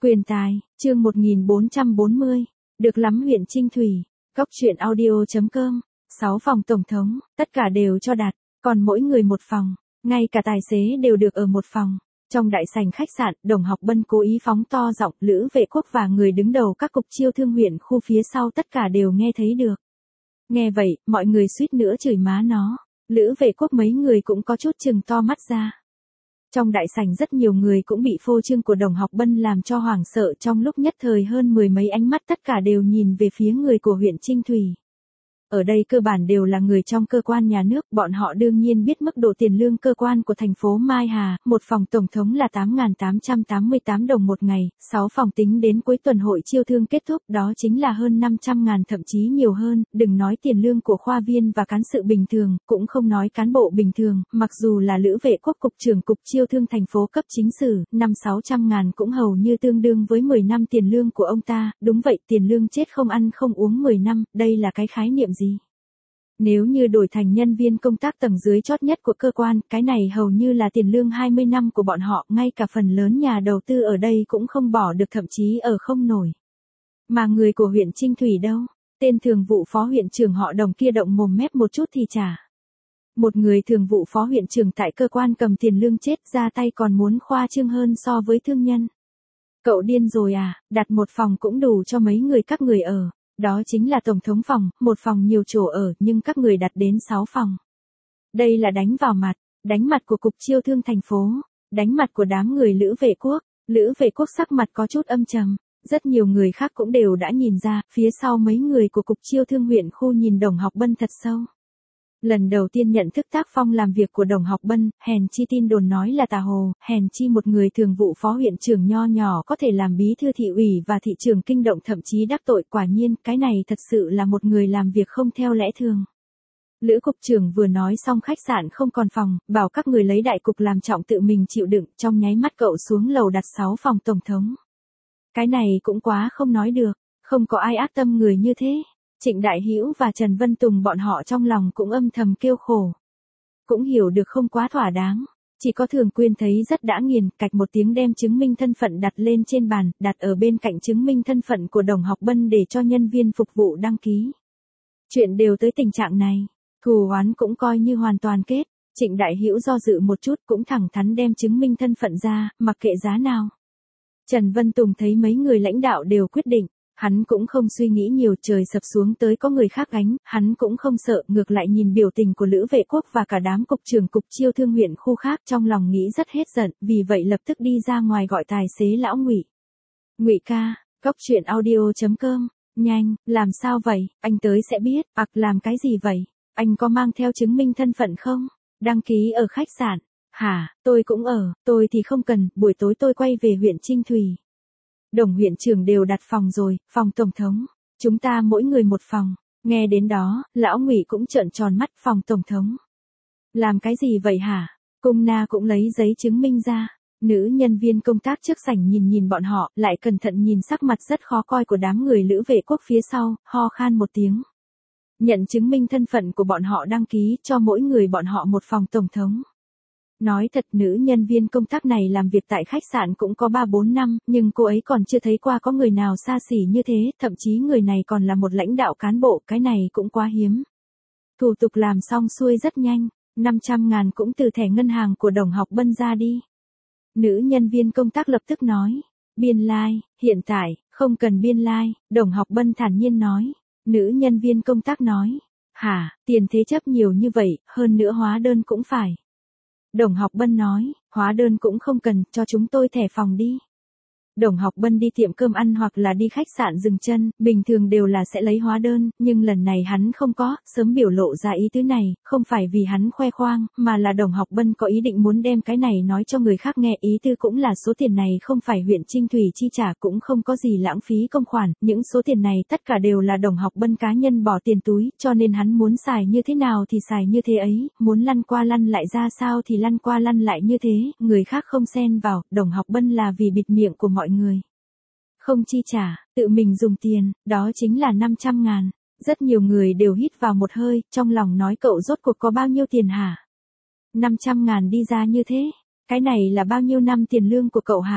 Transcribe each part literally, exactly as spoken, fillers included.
Quyền tài, chương một nghìn bốn trăm bốn mươi. Được lắm huyện Trinh Thủy. Cóc truyện audio chấm com. sáu phòng tổng thống, tất cả đều cho đặt, còn mỗi người một phòng, ngay cả tài xế đều được ở một phòng. Trong đại sảnh khách sạn, Đồng Học Bân cố ý phóng to giọng, Lữ Vệ Quốc và người đứng đầu các cục chiêu thương huyện khu phía sau tất cả đều nghe thấy được. Nghe vậy, mọi người suýt nữa chửi má nó. Lữ Vệ Quốc mấy người cũng có chút trừng to mắt ra. Trong đại sảnh rất nhiều người cũng bị phô trương của Đồng Học Bân làm cho hoảng sợ, trong lúc nhất thời hơn mười mấy ánh mắt tất cả đều nhìn về phía người của huyện Trinh Thủy. Ở đây cơ bản đều là người trong cơ quan nhà nước, bọn họ đương nhiên biết mức độ tiền lương cơ quan của thành phố Mai Hà, một phòng tổng thống là tám nghìn tám trăm tám mươi tám đồng một ngày, sáu phòng tính đến cuối tuần hội chiêu thương kết thúc đó chính là hơn năm trăm ngàn thậm chí nhiều hơn, đừng nói tiền lương của khoa viên và cán sự bình thường, cũng không nói cán bộ bình thường, mặc dù là Lữ Vệ Quốc cục trưởng cục chiêu thương thành phố cấp chính sử, năm sáu trăm ngàn cũng hầu như tương đương với mười năm tiền lương của ông ta, đúng vậy tiền lương chết không ăn không uống mười năm, đây là cái khái niệm gì? Nếu như đổi thành nhân viên công tác tầng dưới chót nhất của cơ quan, cái này hầu như là tiền lương hai mươi năm của bọn họ, ngay cả phần lớn nhà đầu tư ở đây cũng không bỏ được, thậm chí ở không nổi. Mà người của huyện Trinh Thủy đâu? Tên thường vụ phó huyện trưởng họ Đồng kia động mồm mép một chút thì trả. Một người thường vụ phó huyện trưởng tại cơ quan cầm tiền lương chết ra tay còn muốn khoa trương hơn so với thương nhân. Cậu điên rồi à, đặt một phòng cũng đủ cho mấy người các người ở. Đó chính là tổng thống phòng, một phòng nhiều chỗ ở, nhưng các người đặt đến sáu phòng. Đây là đánh vào mặt, đánh mặt của cục chiêu thương thành phố, đánh mặt của đám người Lữ Vệ Quốc. Lữ Vệ Quốc sắc mặt có chút âm trầm, rất nhiều người khác cũng đều đã nhìn ra, phía sau mấy người của cục chiêu thương huyện khu nhìn Đồng Học Bân thật sâu. Lần đầu tiên nhận thức tác phong làm việc của Đồng Học Bân, hèn chi tin đồn nói là tà hồ, hèn chi một người thường vụ phó huyện trưởng nho nhỏ có thể làm bí thư thị ủy và thị trưởng kinh động thậm chí đắc tội, quả nhiên, cái này thật sự là một người làm việc không theo lẽ thường. Lữ cục trưởng vừa nói xong khách sạn không còn phòng, bảo các người lấy đại cục làm trọng tự mình chịu đựng, trong nháy mắt cậu xuống lầu đặt sáu phòng tổng thống. Cái này cũng quá không nói được, không có ai ác tâm người như thế. Trịnh Đại Hữu và Trần Vân Tùng bọn họ trong lòng cũng âm thầm kêu khổ. Cũng hiểu được không quá thỏa đáng, chỉ có Thường Quyên thấy rất đã nghiền, cạch một tiếng đem chứng minh thân phận đặt lên trên bàn, đặt ở bên cạnh chứng minh thân phận của Đồng Học Bân để cho nhân viên phục vụ đăng ký. Chuyện đều tới tình trạng này, thù oán cũng coi như hoàn toàn kết, Trịnh Đại Hữu do dự một chút cũng thẳng thắn đem chứng minh thân phận ra, mặc kệ giá nào. Trần Vân Tùng thấy mấy người lãnh đạo đều quyết định. Hắn cũng không suy nghĩ nhiều, trời sập xuống tới có người khác gánh, hắn cũng không sợ, ngược lại nhìn biểu tình của Lữ Vệ Quốc và cả đám cục trưởng cục chiêu thương huyện khu khác trong lòng nghĩ rất hết giận, vì vậy lập tức đi ra ngoài gọi tài xế lão Ngụy. Ngụy ca, cóc truyện audio chấm com, nhanh, làm sao vậy, anh tới sẽ biết, ặc làm cái gì vậy, anh có mang theo chứng minh thân phận không, đăng ký ở khách sạn, hả, tôi cũng ở, tôi thì không cần, buổi tối tôi quay về huyện Trinh Thủy. Đồng huyện trưởng đều đặt phòng rồi, phòng tổng thống, chúng ta mỗi người một phòng, nghe đến đó, lão Ngụy cũng trợn tròn mắt, phòng tổng thống. Làm cái gì vậy hả? Cung Na cũng lấy giấy chứng minh ra, nữ nhân viên công tác trước sảnh nhìn nhìn bọn họ, lại cẩn thận nhìn sắc mặt rất khó coi của đám người Lữ Vệ Quốc phía sau, ho khan một tiếng. Nhận chứng minh thân phận của bọn họ đăng ký cho mỗi người bọn họ một phòng tổng thống. Nói thật nữ nhân viên công tác này làm việc tại khách sạn cũng có ba bốn năm, nhưng cô ấy còn chưa thấy qua có người nào xa xỉ như thế, thậm chí người này còn là một lãnh đạo cán bộ, cái này cũng quá hiếm. Thủ tục làm xong xuôi rất nhanh, năm trăm ngàn cũng từ thẻ ngân hàng của Đồng Học Bân ra đi. Nữ nhân viên công tác lập tức nói, biên lai, hiện tại, không cần biên lai, Đồng Học Bân thản nhiên nói. Nữ nhân viên công tác nói, hả, tiền thế chấp nhiều như vậy, hơn nữa hóa đơn cũng phải. Đồng Học Bân nói, hóa đơn cũng không cần, cho chúng tôi thẻ phòng đi. Đồng Học Bân đi tiệm cơm ăn hoặc là đi khách sạn dừng chân, bình thường đều là sẽ lấy hóa đơn, nhưng lần này hắn không có, sớm biểu lộ ra ý tứ này, không phải vì hắn khoe khoang, mà là Đồng Học Bân có ý định muốn đem cái này nói cho người khác nghe, ý tư cũng là số tiền này không phải huyện Trinh Thủy chi trả, cũng không có gì lãng phí công khoản, những số tiền này tất cả đều là Đồng Học Bân cá nhân bỏ tiền túi, cho nên hắn muốn xài như thế nào thì xài như thế ấy, muốn lăn qua lăn lại ra sao thì lăn qua lăn lại như thế, người khác không xen vào, Đồng Học Bân là vì bịt miệng của mọi người. Không chi trả, tự mình dùng tiền, đó chính là năm trăm ngàn. Rất nhiều người đều hít vào một hơi, trong lòng nói cậu rốt cuộc có bao nhiêu tiền hả? năm trăm ngàn đi ra như thế, cái này là bao nhiêu năm tiền lương của cậu hả?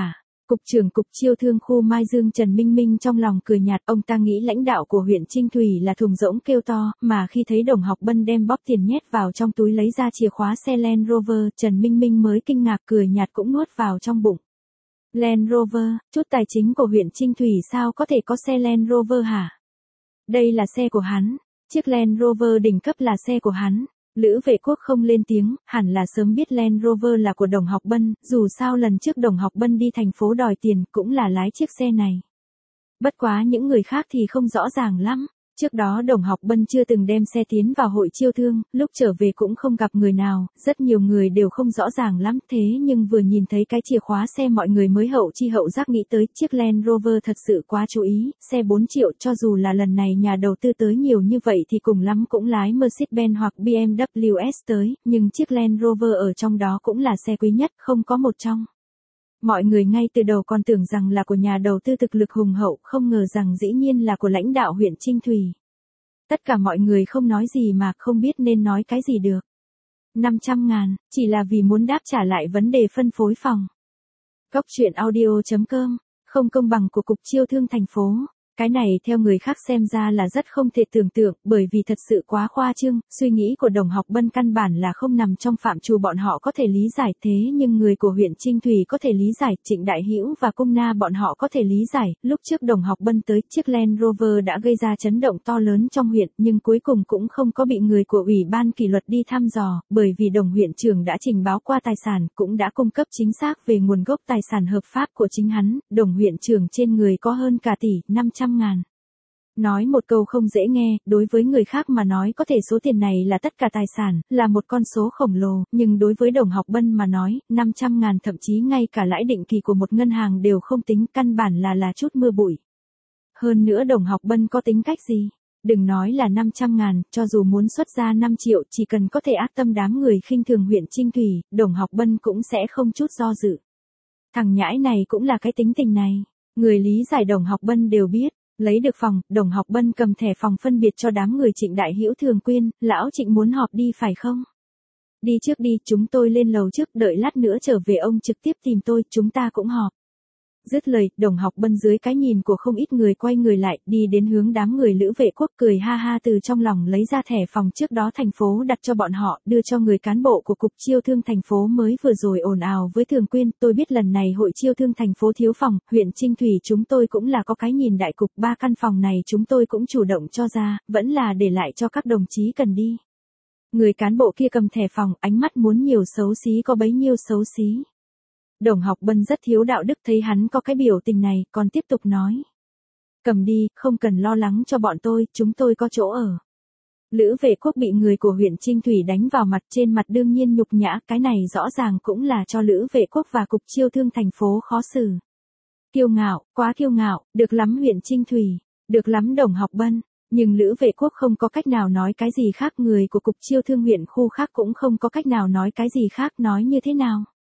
Cục trưởng Cục Chiêu thương khu Mai Dương Trần Minh Minh trong lòng cười nhạt, ông ta nghĩ lãnh đạo của huyện Trinh Thủy là thùng rỗng kêu to, mà khi thấy Đồng Học Bân đem bóp tiền nhét vào trong túi lấy ra chìa khóa xe Land Rover, Trần Minh Minh mới kinh ngạc, cười nhạt cũng nuốt vào trong bụng. Land Rover, chút tài chính của huyện Trinh Thủy sao có thể có xe Land Rover hả? Đây là xe của hắn, chiếc Land Rover đỉnh cấp là xe của hắn. Lữ Vệ Quốc không lên tiếng, hẳn là sớm biết Land Rover là của Đồng Học Bân, dù sao lần trước Đồng Học Bân đi thành phố đòi tiền cũng là lái chiếc xe này. Bất quá những người khác thì không rõ ràng lắm. Trước đó Đồng Học Bân chưa từng đem xe tiến vào hội chiêu thương, lúc trở về cũng không gặp người nào, rất nhiều người đều không rõ ràng lắm, thế nhưng vừa nhìn thấy cái chìa khóa xe mọi người mới hậu chi hậu giác nghĩ tới chiếc Land Rover thật sự quá chú ý, xe bốn triệu cho dù là lần này nhà đầu tư tới nhiều như vậy thì cùng lắm cũng lái Mercedes-Benz hoặc bê em vê S tới, nhưng chiếc Land Rover ở trong đó cũng là xe quý nhất, không có một trong. Mọi người ngay từ đầu còn tưởng rằng là của nhà đầu tư thực lực hùng hậu, không ngờ rằng dĩ nhiên là của lãnh đạo huyện Trinh Thủy. Tất cả mọi người không nói gì mà không biết nên nói cái gì được. năm trăm ngàn, chỉ là vì muốn đáp trả lại vấn đề phân phối phòng. Cóc truyện audio chấm com, không công bằng của Cục Chiêu thương thành phố. Cái này theo người khác xem ra là rất không thể tưởng tượng, bởi vì thật sự quá khoa trương, suy nghĩ của Đồng Học Bân căn bản là không nằm trong phạm trù bọn họ có thể lý giải, thế nhưng người của huyện Trinh Thủy có thể lý giải, Trịnh Đại Hữu và Cung Na bọn họ có thể lý giải, lúc trước Đồng Học Bân tới, chiếc Land Rover đã gây ra chấn động to lớn trong huyện, nhưng cuối cùng cũng không có bị người của Ủy ban kỷ luật đi thăm dò, bởi vì Đồng huyện trưởng đã trình báo qua tài sản, cũng đã cung cấp chính xác về nguồn gốc tài sản hợp pháp của chính hắn, Đồng huyện trưởng trên người có hơn cả tỷ, năm trăm ngàn. Nói một câu không dễ nghe, đối với người khác mà nói có thể số tiền này là tất cả tài sản, là một con số khổng lồ, nhưng đối với Đồng Học Bân mà nói, năm trăm ngàn thậm chí ngay cả lãi định kỳ của một ngân hàng đều không tính, căn bản là là chút mưa bụi. Hơn nữa Đồng Học Bân có tính cách gì? Đừng nói là năm trăm ngàn, cho dù muốn xuất ra năm triệu, chỉ cần có thể ác tâm đám người khinh thường huyện Trinh Thủy, Đồng Học Bân cũng sẽ không chút do dự. Thằng nhãi này cũng là cái tính tình này. Người lý giải Đồng Học Bân đều biết, lấy được phòng, Đồng Học Bân cầm thẻ phòng phân biệt cho đám người Trịnh Đại Hữu Thường Quyên, lão Trịnh muốn họp đi phải không? Đi trước đi, chúng tôi lên lầu trước, đợi lát nữa trở về ông trực tiếp tìm tôi, chúng ta cũng họp. Dứt lời, Đồng Học Bân dưới cái nhìn của không ít người quay người lại, đi đến hướng đám người Lữ Vệ Quốc, cười ha ha từ trong lòng lấy ra thẻ phòng trước đó thành phố đặt cho bọn họ, đưa cho người cán bộ của Cục Chiêu thương thành phố mới vừa rồi ồn ào với Thường Quyên, tôi biết lần này hội chiêu thương thành phố thiếu phòng, huyện Trinh Thủy chúng tôi cũng là có cái nhìn đại cục, ba căn phòng này chúng tôi cũng chủ động cho ra, vẫn là để lại cho các đồng chí cần đi. Người cán bộ kia cầm thẻ phòng, ánh mắt muốn nhiều xấu xí có bấy nhiêu xấu xí. Đồng Học Bân rất thiếu đạo đức, thấy hắn có cái biểu tình này, còn tiếp tục nói. Cầm đi, không cần lo lắng cho bọn tôi, chúng tôi có chỗ ở. Lữ Vệ Quốc bị người của huyện Trinh Thủy đánh vào mặt, trên mặt đương nhiên nhục nhã, cái này rõ ràng cũng là cho Lữ Vệ Quốc và Cục Chiêu thương thành phố khó xử. Kiêu ngạo, quá kiêu ngạo, được lắm huyện Trinh Thủy, được lắm Đồng Học Bân, nhưng Lữ Vệ Quốc không có cách nào nói cái gì khác, người của Cục Chiêu thương huyện khu khác cũng không có cách nào nói cái gì khác, nói như thế nào.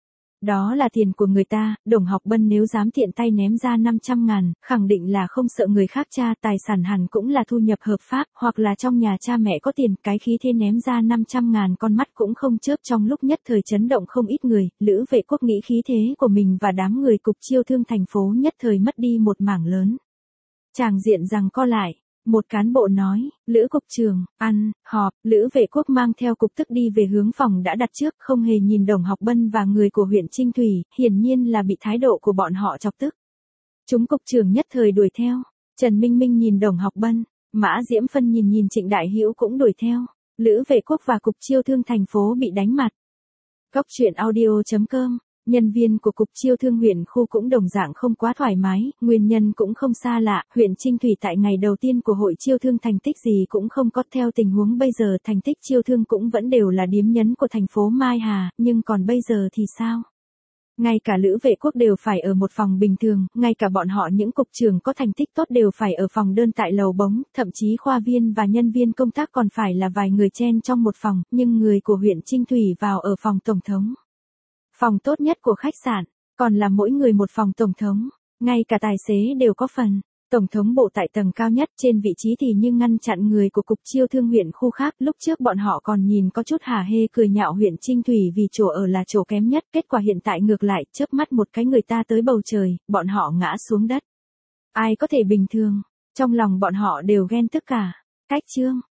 Đó là tiền của người ta, Đồng Học Bân nếu dám tiện tay ném ra năm trăm ngàn, khẳng định là không sợ người khác tra, tài sản hẳn cũng là thu nhập hợp pháp, hoặc là trong nhà cha mẹ có tiền, cái khí thế ném ra năm trăm ngàn con mắt cũng không chớp, trong lúc nhất thời chấn động không ít người, Lữ Vệ Quốc nghĩ khí thế của mình và đám người Cục Chiêu thương thành phố nhất thời mất đi một mảng lớn. Tràng diện rằng co lại. Một cán bộ nói, Lữ Cục trưởng, ăn, họp, Lữ Vệ Quốc mang theo cục tức đi về hướng phòng đã đặt trước, không hề nhìn Đồng Học Bân và người của huyện Trinh Thủy, hiển nhiên là bị thái độ của bọn họ chọc tức. Chúng cục trưởng nhất thời đuổi theo, Trần Minh Minh nhìn Đồng Học Bân, Mã Diễm Phân nhìn nhìn Trịnh Đại Hữu cũng đuổi theo, Lữ Vệ Quốc và Cục Chiêu thương thành phố bị đánh mặt. Cóc truyện audio chấm com. Nhân viên của Cục Chiêu thương huyện khu cũng đồng dạng không quá thoải mái, nguyên nhân cũng không xa lạ, huyện Trinh Thủy tại ngày đầu tiên của hội chiêu thương thành tích gì cũng không có, theo tình huống bây giờ thành tích chiêu thương cũng vẫn đều là điếm nhấn của thành phố Mai Hà, nhưng còn bây giờ thì sao? Ngay cả Lữ Vệ Quốc đều phải ở một phòng bình thường, ngay cả bọn họ những cục trưởng có thành tích tốt đều phải ở phòng đơn tại lầu bóng, thậm chí khoa viên và nhân viên công tác còn phải là vài người chen trong một phòng, nhưng người của huyện Trinh Thủy vào ở phòng tổng thống. Phòng tốt nhất của khách sạn, còn là mỗi người một phòng tổng thống, ngay cả tài xế đều có phần. Tổng thống bộ tại tầng cao nhất trên vị trí thì nhưng ngăn chặn người của cục chiêu thương huyện khu khác. Lúc trước bọn họ còn nhìn có chút hả hê cười nhạo huyện Trinh Thủy vì chỗ ở là chỗ kém nhất. Kết quả hiện tại ngược lại, chớp mắt một cái người ta tới bầu trời, bọn họ ngã xuống đất. Ai có thể bình thường, trong lòng bọn họ đều ghen tức cả. Cách chương